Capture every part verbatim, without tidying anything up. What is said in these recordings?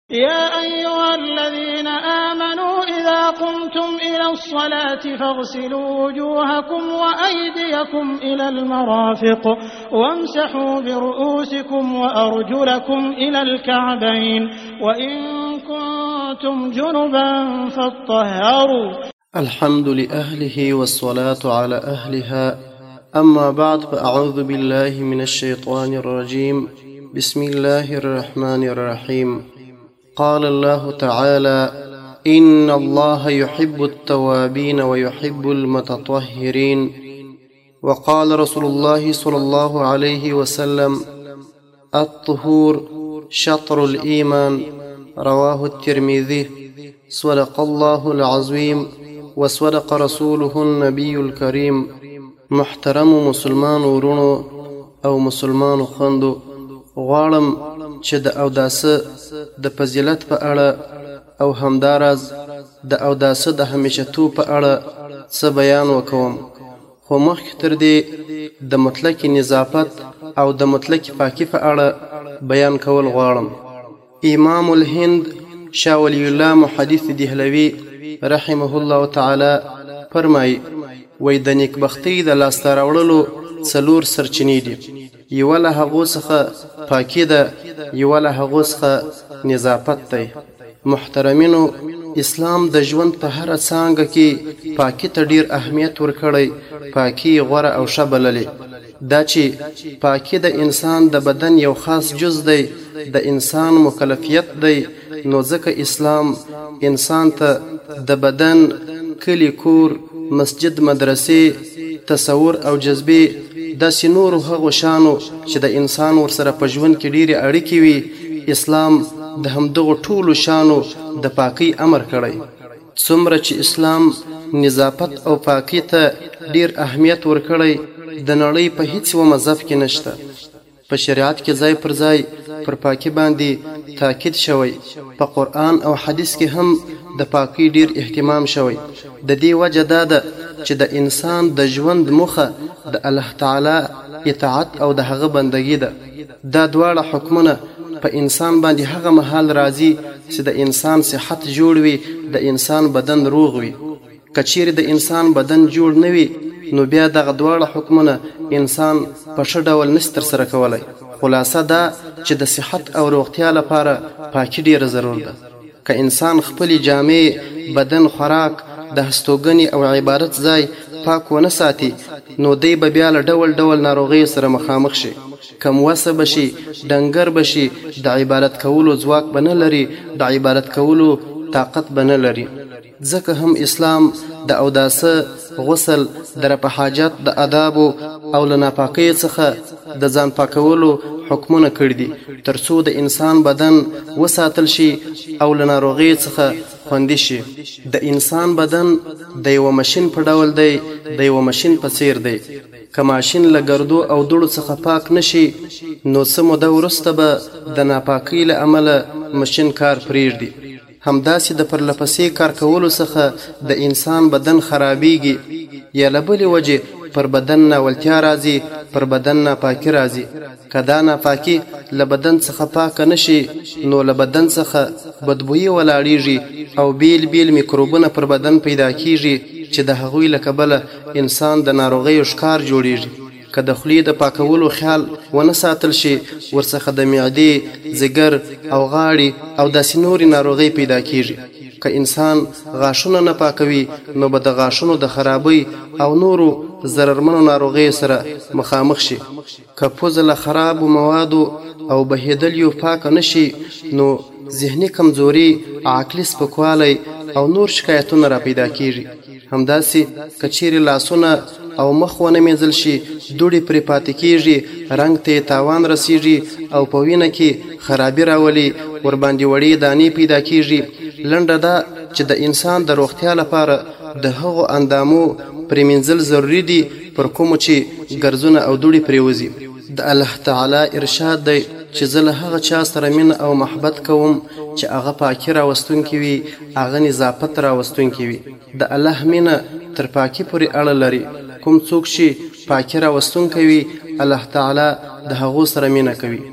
يا أيها الذين آمنوا إذا قمتم إلى الصلاة فاغسلوا وجوهكم وأيديكم إلى المرافق وامسحوا برؤوسكم وأرجلكم إلى الكعبين وإن كنتم جنبا فاطهروا. الحمد لأهله والصلاة على أهلها، أما بعد، فأعوذ بالله من الشيطان الرجيم. بسم الله الرحمن الرحيم. قال الله تعالى: إن الله يحب التوابين ويحب المتطهرين. وقال رسول الله صلى الله عليه وسلم: الطهور شطر الإيمان. رواه الترمذي. صدق الله العظيم وصدق رسوله النبي الكريم. محترم مسلمان ورونو او مسلمان خوندو، غواړم چې د اوداسه د فضیلت په اړه او همداراز د اوداسه د همیشتو په اړه څه بیان وکوم، خو مخکې تر دې د مطلق نظافت او د مطلق پاکي په اړه بیان کول غواړم. امام الهند شاه ولی الله محدث دهلوي رحمه الله تعالی فرمایي: وای د نیکبختۍ د لاسته راوړلو څلور سرچینې دي. یوه له هغو څخه پاکي ده، یوه له هغو څخه نظافت دی. محترمینو، اسلام د ژوند په هره څانګه کې پاکي ته ډیر اهمیت ورکړی. پاکي غوره او ښه بللې. دا چې پاکي د انسان د بدن یو خاص جز دی، د انسان مکلفیت دی، نو ځکه اسلام انسان ته د بدن، کلی کور، مسجد، مدرسې، تصور او جذبې داسې نورو هغو شانو چې د انسان ورسره په ژوند کې ډېرې اړیکې وي، اسلام د همدغو ټولو شانو د پاکۍ امر کړی. څومره چې اسلام نظافت او پاکۍ ته ډېر اهمیت ورکړی، د نړۍ په هیڅ یوه مذهب کې نشته. په شریعت کې ځای پر ځای پر پاکي باندې تاکید شوی. په قرآن او حدیث کې هم د پاکۍ ډیر اهتمام شوی. د دې وجه دا ده چې د انسان د ژوند موخه د الله تعالی اطاعت او د هغه بندګي ده. دا دواړه حکمونه په انسان باندې هغه مهال راځي چې د انسان صحت جوړ وي، د انسان بدن روغ وي. که چیرې د انسان بدن جوړ نه وي، نو بیا دغه دواړه حکمونه انسان په ښه ډول نشي ترسره کولی. خلاصه دا چې د صحت او روغتیا لپاره پاکي ډیره ضرور ده. که انسان خپلې جامې، بدن، خوراک، د هستوګنې او عبادت ځای پاک ونه ساتي، نو دی به بیا له ډول ډول ناروغیو سره مخامخ شي. کم وسه به شي، ډنګر به شي، د عبادت کولو ځواک به نه لري، د عبادت کولو طاقت به نه لري. ځکه هم اسلام د اوداسه، غسل، د رفع حاجت، د آدابو او له ناپاکۍ څخه د ځان پاکولو حکمونه کړي دي، تر څو د انسان بدن وساتل شي او له ناروغۍ څخه خوندي شي. د انسان بدن د یوه ماشین په ډول دی، د یوه ماشین په څیر دی. که ماشین له ګردو او دوړو څخه پاک نشي، نو څه موده وروسته به د ناپاکۍ له امله ماشین کار پرېږدي. همداسې د پرلپسې کار کولو څخه د انسان بدن خرابېږي، یا له بلې وجې پر بدن ناولتیا راځي، پر بدن ناپاکي راځي. که دا ناپاکي له بدن څخه پاکه نشي، نو له بدن څخه بدبویي ولاړېږي او بیل بیل میکروبونه پر بدن پیدا کېږي چې د هغوی له کبله انسان د ناروغیو ښکار جوړېږي. که د خولې د پاکولو خیال ونه ساتل شي، ورڅخه د معدې، ځیګر او غاړې او داسې نورې ناروغۍ پیدا کېږي. که انسان غاښونه نه پاکوي، نو به د غاښونو د خرابۍ او نورو ضررمنو ناروغیو سره مخامخ شي. که پوزه له خرابو موادو او بهېدلیو پاکه نشي، نو ذهني کمزوري، عقلي سپکوالی او نور شکایتونه را پیدا کېږي. همداسې که چیرې لاسونه او مخ ونه مینځل شي، دوړې پرې پاتې کېږي، رنګ ته یې تاوان رسېږي او په وینه کې خرابي راولي، ورباندې وړې دانې پیدا کېږي. لنډه دا چې د انسان د روغتیا لپاره د هغو اندامو پرېمینځل ضروري دي پر کومو چې ګرځونه او دوړې پرېوځي. د الله تعالی ارشاد دی چې زه له هغه چا سره مینه او محبت کوم چې هغه پاکي راوستونکی وي، هغه نظافت راوستونکی وي. د الله مینه تر پاکي پورې اړه لري. کوم څوک چې پاکي راوستونکی وي، الله تعالی د هغو سره مینه کوي.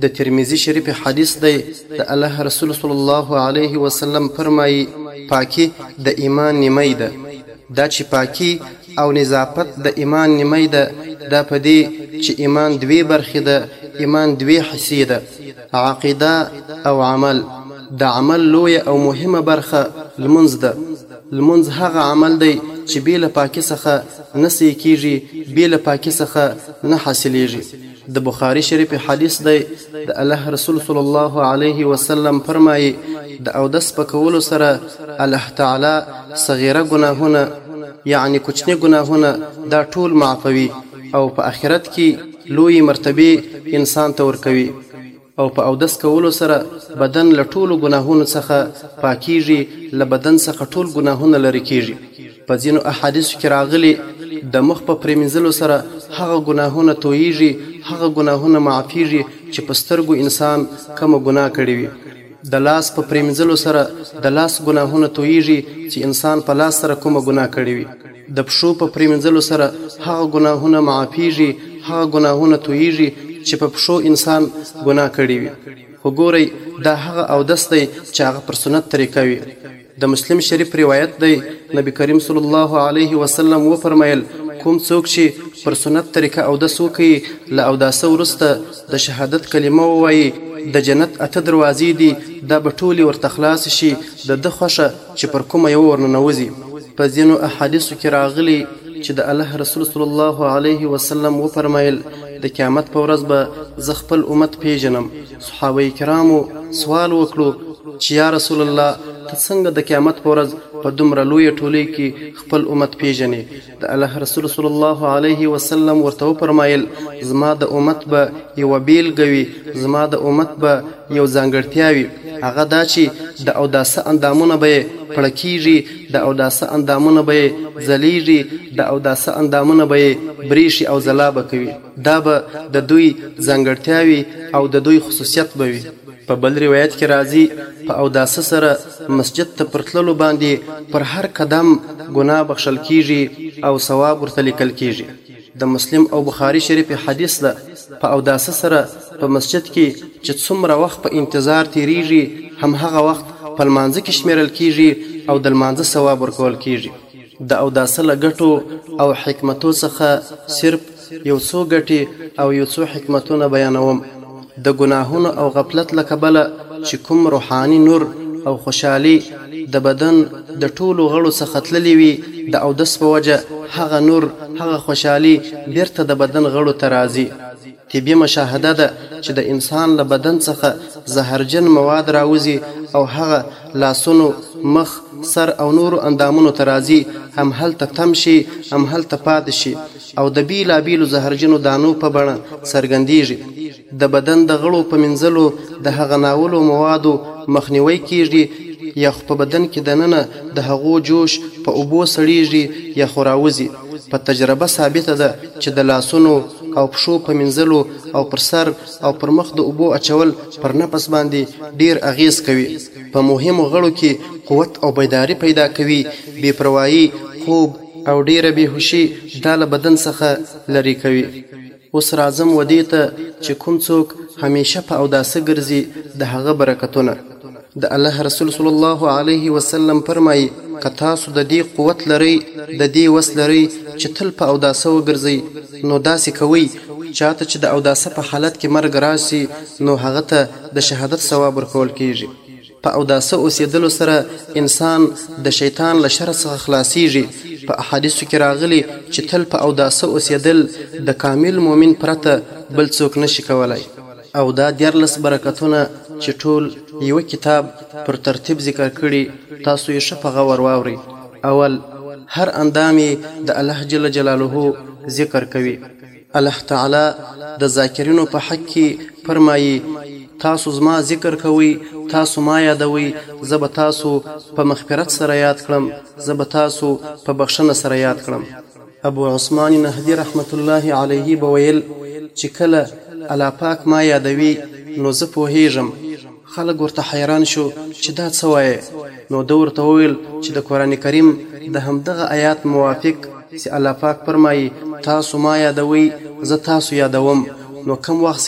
د ترمذی شریف حدیث دی د الله رسول صلی الله علیه وسلم فرمایي پاکي د ایمان نیمه ده. دا چې پاکي او نظافت د ایمان نیمه ده، دا په دې چې ایمان دوی برخې ده. ایمان دوی حصې ده، عقیده او عمل. د عمل لویه او مهمه برخه لمونځ ده. لمونځ هغه عمل دی چې بې له پاکي څخه نه صحیح کېږي، بې له پاکي څخه نه حاصلېږي. د بخاري شریف حدیث دی د الله رسول صلی الله علیه وسلم فرمایي د اودس په کولو سره الله تعالی صغیره ګناهونه یعنی کوچني ګناهونه دا ټول معفوي او په آخرت کې لوی مرتبه انسان ته ورکوي. او په اودس کولو سره بدن له ټولو ګناهونو څخه پاکیږي، له بدن څخه ټول ګناهونه لرې کیږي. په ځینو احادیثو کې راغلي د مخ په پریمنځلو سره هغه ګناهونه تویږي، هغه ګناهونه معافیږي چې په سترګو انسان کومه ګناه کړې وي. د لاس په پریمنځلو سره د لاس ګناهونه تویږي چې انسان په لاس سره کومه ګناه کړې وي. د پښو په پریمنځلو سره هغه ګناهونه معافیږي، هغه ګناهونه تویږي چې په پښو انسان ګناه کړی وي. خو ګورئ دا هغه اودس دی چې هغه پر سنت طریقه وي. د مسلم شریف روایت دی نبی کریم صلی الله علیه وسلم وفرمایل کوم څوک چې پر سنت طریقه اودس وکړي له اوداسه وروسته د شهادت کلمه ووایي د جنت اته دروازې دي، دا به ټولې ورته خلاص شي د ده خوښه چې پر کومه یوه ورننوځي. په ځینو احادیثو کې راغلي چې د الله رسول صلی الله علیه وسلم وفرمایل د قیامت په ورځ به زه خپل امت پیژنم. صحابه کرامو سوال وکړو چې یا رسول الله ته څنګه د قیامت په ورځ په دومره لویه ټولۍ کې خپل امت پیژنې؟ د الله رسول صلی الله علیه وسلم ورته وفرمایل زما د امت به یوه بیلګه وي، زما د امت به یو ځانګړتیا وي، هغه دا چې د اوداسه اندامونه به یې پړه کېږي، د اوداسه اندامونه به یې ځلیږي، د اوداسه اندامونه به یې بریښي او ځلا به کوي. دا به د دوی ځانګړتیا وي او د دوی خصوصیت به وي. په بل روایت کې راځي په اوداسه سره مسجد ته پر تللو باندې پر هر قدم ګناه بخښل کېږي او ثواب ورته لیکل کېږي. د مسلم او بخاري شریف حدیث ده په اوداسه سره په مسجد کې چې څومره وخت په انتظار تیریږي هم هغه وخت په لمانځه کې شمیرل کېږي او د لمانځه ثواب ورکول کېږي. د اوداسه له ګټو او حکمتو څخه صرف یو څو ګټې او یو څو حکمتونه بیانوم. د ګناهونو او غفلت له کبله چې کوم روحاني نور او خوشحالي د بدن د ټولو غړو څخه تللی وي د اودس په وجه هغه نور هغه خوشحالي بیرته د بدن غړو ته راځي. طبي مشاهده ده چې د انسان له بدن څخه زهرجن مواد راوځي او هغه لاسونو، مخ، سر او نورو اندامونو ته راځي، هم هلته تم شي هم هلته پاتې شي او د بیلابیلو زهرجنو دانو په بڼه څرګندیږي. د بدن د غړو په مینځلو د هغه ناولو موادو مخنیوی کیږي، یا خو په بدن کې دننه د هغو جوش په اوبو سړیږي یا خو راوځي. په تجربه ثابته ده چې د لاسونو او پښو په مینځلو او پر سر او پر مخ د اوبو اچول پر نفس باندې ډیر اغیز کوي، په مهمو غړو کې قوت او بیداری پیدا کوي، بې پروایی، خوب او ډیره بېهوشي دا له بدن څخه لرې کوي. اوس راځم ودې ته چې کوم څوک همیشه په اوداسه ګرځي د هغه برکتونه. د الله رسول صلی الله علیه وسلم فرمایي که تاسو د دې قوت لرئ، د دې وس لرئ چې تل په اوداسه وګرځئ، نو داسې کوئ. چاته چې د اوداسه په حالت کې مرګ راشي نو هغه ته د شهادت ثواب ورکول کیږي. په اوداسه اوسېدلو سره انسان د شیطان له شر څخه خلاصیږي. په احادیثو کې راغلي چې تل په اوداسه اوسېدل د کامل مؤمن پرته بل څوک نشي کولای. او دا دیارلس برکتونه چې ټول یو کتاب پر ترتیب ذکر کړي تاسو یې ښه په غور واورئ. اول، هر اندام د الله جل جلاله ذکر کوي. الله تعالی د ذاکرینو په حق کې فرمایي تاسو زما ذکر کوئ، تاسو ما یادوئ، زه به تاسو په مغفرت سره یاد کړم، زه به تاسو په بخښنه سره یاد کړم. ابو عثمان نهدی رحمت الله علیه به ویل چې کله الله پاک ما یادوي نو زه پوهیږم. خلک ورته حیران شو چې دا څه وایي؟ نو ده ورته وویل چې د قرآن کریم د همدغه آیات موافق چې الله پاک فرمایي تاسو ما یادوي زه تاسو یادوم، نو کم وخت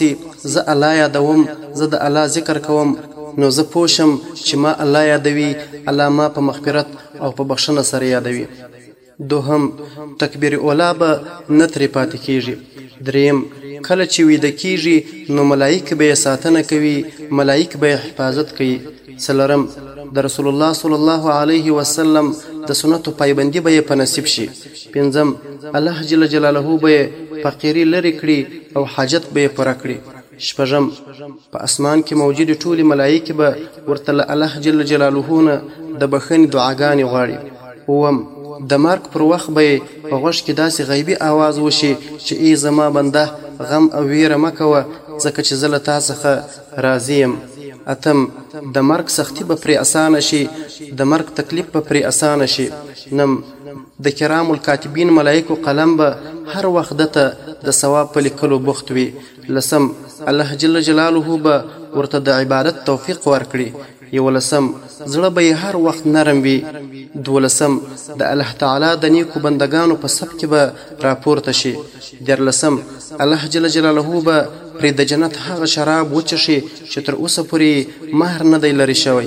زه الله یادوم، زه د الله ذکر کوم، نو زه پوه شم چې ما الله یادوي، الله ما په مغفرت او په بخښنه سره یادوي. دوهم، تکبیر اولا به نه ترې پاتې کېږي. دریم، کله چې ویده کېږي نو ملایک به یې ساتنه کوي، ملایک به یې حفاظت کوي. څلورم، د رسول الله صلی الله علیه وسلم د سنتو پایبندي به یې په نصیب شي. پنځم، الله جل جلاله به یې فقیري لرې کړي او حاجت به یې پوره کړي. شپږم، په اسمان کې موجودې ټولې ملایکې به ورته له الله جل جلاله نه د بښنې دعاګانې غواړي. اووم، د مرګ پر وخت به یې په غوږ کې داسې غیبي آواز وشي چې ای زما بنده غم او ویره مه کوه ځکه چې زه له تا څخه راضي یم. اتم، د مرګ سختي به پرې اسانه شي، د مرګ تکلیف به پرې اسانه شي. نم، د کرام الکاتبین ملایکو قلم به هر وخت دته د ثواب په لیکلو بوخت وي. لسم، الله جل جلاله به ورته د عبادت توفیق ورکړي. یولسم، زړه به یې هر وخت نرم وي. دولسم، د الله تعالی د نیکو بندگانو په صف کې به راپورته شي. دیارلسم، الله جل جلاله به پرې د جنت هغه شراب وچښي چې تر اوسه پورې مهر نه دی لرې شوی.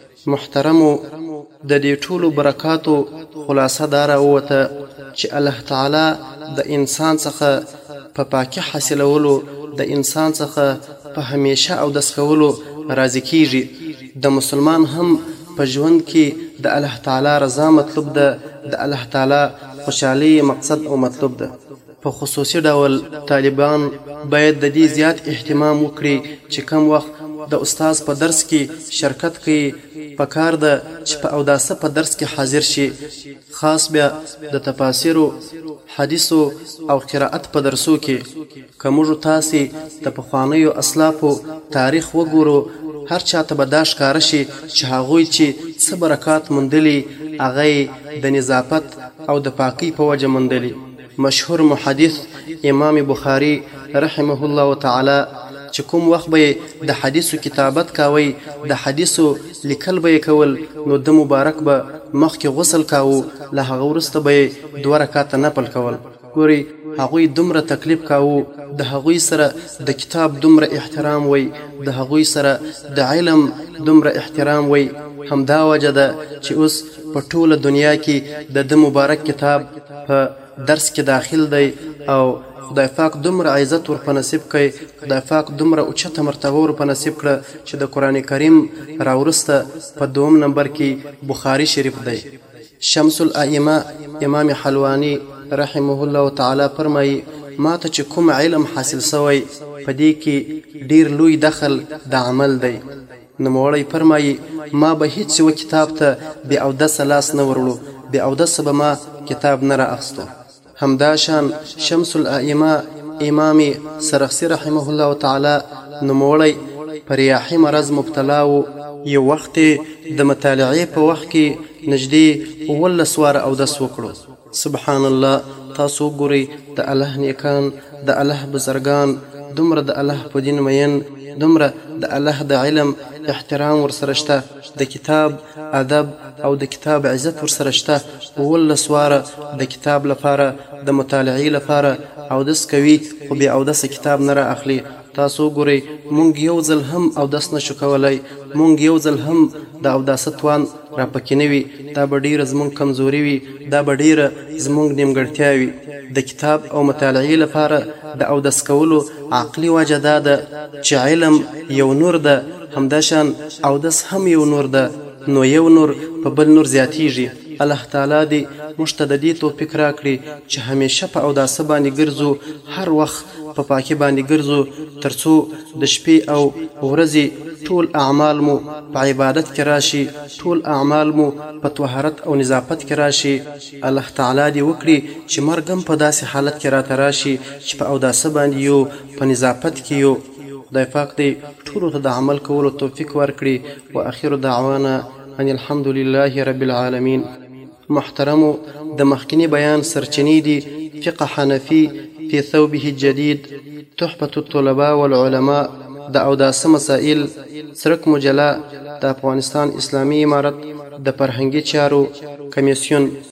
محترمو، د دې ټولو برکاتو خلاصه دا راووته چې الله تعالی د انسان څخه په پاکي حاصلولو، د انسان څخه په همیشه اودس کولو راضي کیږي. د مسلمان هم په ژوند کې د الله تعالی رضا مطلوب ده، د الله تعالی خوشحالي مقصد او مطلوب ده. په خصوصي ډول طالبان باید د دې زیات اهتمام وکړي چې کم وخت د استاد په درس کې شرکت کوي، پکار ده چې په اوداسه په درس کې حاضر شي. خاص بیا د تفاسیرو، حدیثو او قرائت په درسو کې که موږ تاسې د پخوانیو اسلافو تاریخ وګورو، هر چاته به دا ښکاره شي چې هغوی چې څه برکات موندلي هغه د نظافت او د پاکۍ په وجه موندلي. مشهور محدث امام بخاري رحمه الله تعالی چې کوم وخت به د حدیثو کتابت کاوی، د حدیثو لیکل به کول، نو د مبارک به مخکې غسل کاوه، له هغه وروسته به دوه رکعاته نفل کول. ګوري هغوی دومره تکلیف کاوه، د هغوی سره د کتاب دومره احترام وی، د هغوی سره د علم دومره احترام وی. همدا وجه ده چې اوس په ټوله دنیا کې د د مبارک کتاب په درس کې داخل دی او خدای پاک دومره عزت ور په نصیب کړي، خدای پاک دومره اوچته مرتبه ور په نصیب کړه چې د قرآن کریم راوروسته په دوم نمبر کې بخاري شریف دی. شمس الائمه امام حلوانی رحمه الله تعالی فرمایي ما ته چې کوم علم حاصل سوی په دې کې ډیر لوی دخل د عمل دی. نوموړی فرمایي ما به هیڅ یو کتاب ته بې اودسه لاس نه وروړو، بې اودسه به ما کتاب نه را اخیسته. همدا شان شمس الائمه امام سرخسی رحمه الله تعالی نوموړی په ریاحي مرض مبتلا و. یو وخت د مطالعې په وخت کې نږدې اوولس واره اودس وکړو. سبحان الله، تاسو وګورئ د الله نیکان، د الله بزرګان دومره د الله په دین مین، دومره د الله د علم احترام ورسره شته، د کتاب ادب او د کتاب عزت ورسره شته. اوولس واره د کتاب لپاره، د مطالعې لپاره اودس کوي، خو بې اودسه کتاب نه را اخلي. تاسو وګورئ مونږ یو ځل هم اودس نشو کولی، مونږ یو ځل هم د اوداسه توان را پکې نه وي. دا به ډېره زمونږ کمزوري وي، دا به ډېره زمونږ نیمګړتیا وي. د کتاب او مطالعې لپاره د اودس کولو عقلي وجه دا ده چې علم یو نور ده، همداشان اودس هم یو نور ده، نو یو نور په بل نور زیاتیږي. الله تعالی دې موږ ته د دې توفیق راکړي چې همیشه په اوداسه باندې ګرځو، هر وخت په پاکي باندې ګرځو، تر څو د شپې او ورځې ټول اعمال مو په عبادت کې راشي، ټول اعمال مو په طهارت او نظافت کې راشي. الله تعالی دې وکړي چې مرګ هم په داسې حالت کې راته راشي چې په اوداسه باندې یو، په نظافت کې یو. خدای پاک دې ټولو ته د عمل کولو توفیق ورکړي. واخر دعوانا ان الحمد لله رب العالمین. محترمو، د مخکنی بیان سرچینې دي فقه حنفي في ثوبه الجديد، تحفة الطلباء والعلماء، د اوداسه مسائل، سرک مجله، د افغانستان اسلامي امارت د فرهنګي چارو کمیسیون.